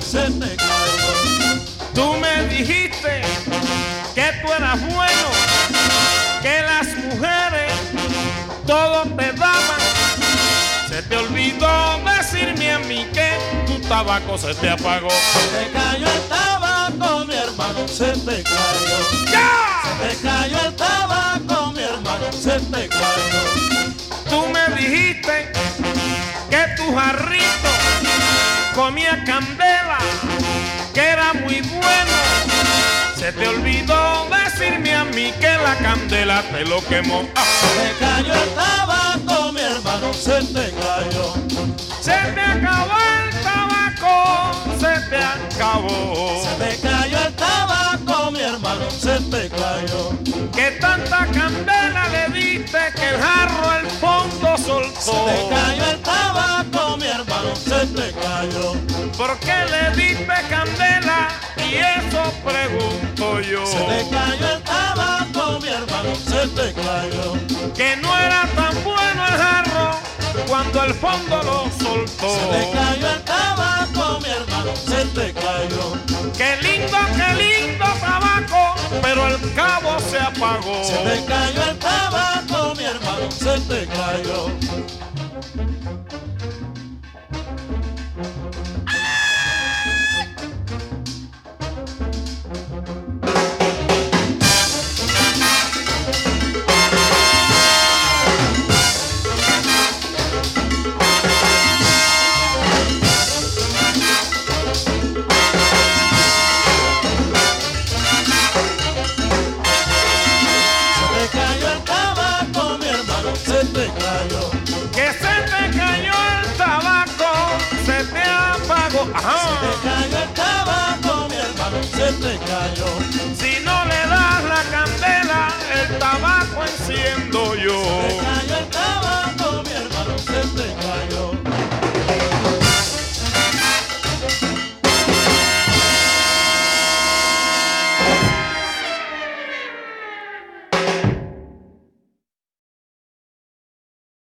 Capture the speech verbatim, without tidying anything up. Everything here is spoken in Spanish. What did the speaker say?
se te cayó. Tú me dijiste que tú eras bueno, que las mujeres todo te daban. Se te olvidó decirme a mí que tu tabaco se te apagó. Se te cayó el tabaco, mi hermano, se te cayó. ¡Ya! Se te cayó el tabaco, mi hermano, se te cayó. Tú me dijiste que tu jarrito comía candela, que era muy bueno. Se te olvidó decirme a mí que la candela te lo quemó. ¡Ah! Se te cayó el tabaco, mi hermano, se te cayó. Se te acabó el tabaco, se te acabó. Se te cayó el tabaco, mi hermano, se te cayó. Que tanta candela le diste que el jarro al fondo soltó. Se te cayó el tabaco, mi hermano, se te cayó. ¿Por qué le diste candela? Y eso pregunto yo. Se te cayó el tabaco, mi hermano, se te cayó. Que no era tan bueno el jarro cuando el fondo lo soltó. Se te cayó el tabaco, mi hermano, se te cayó. Qué lindo, qué lindo tabaco, pero el cabo se apagó. Se te cayó el tabaco, mi hermano, se te cayó. Se te cayó. Que se te cayó el tabaco, se te apagó. Ajá. Se te cayó el tabaco, mi hermano, se te cayó. Si no le das la candela, el tabaco enciendo yo. Se te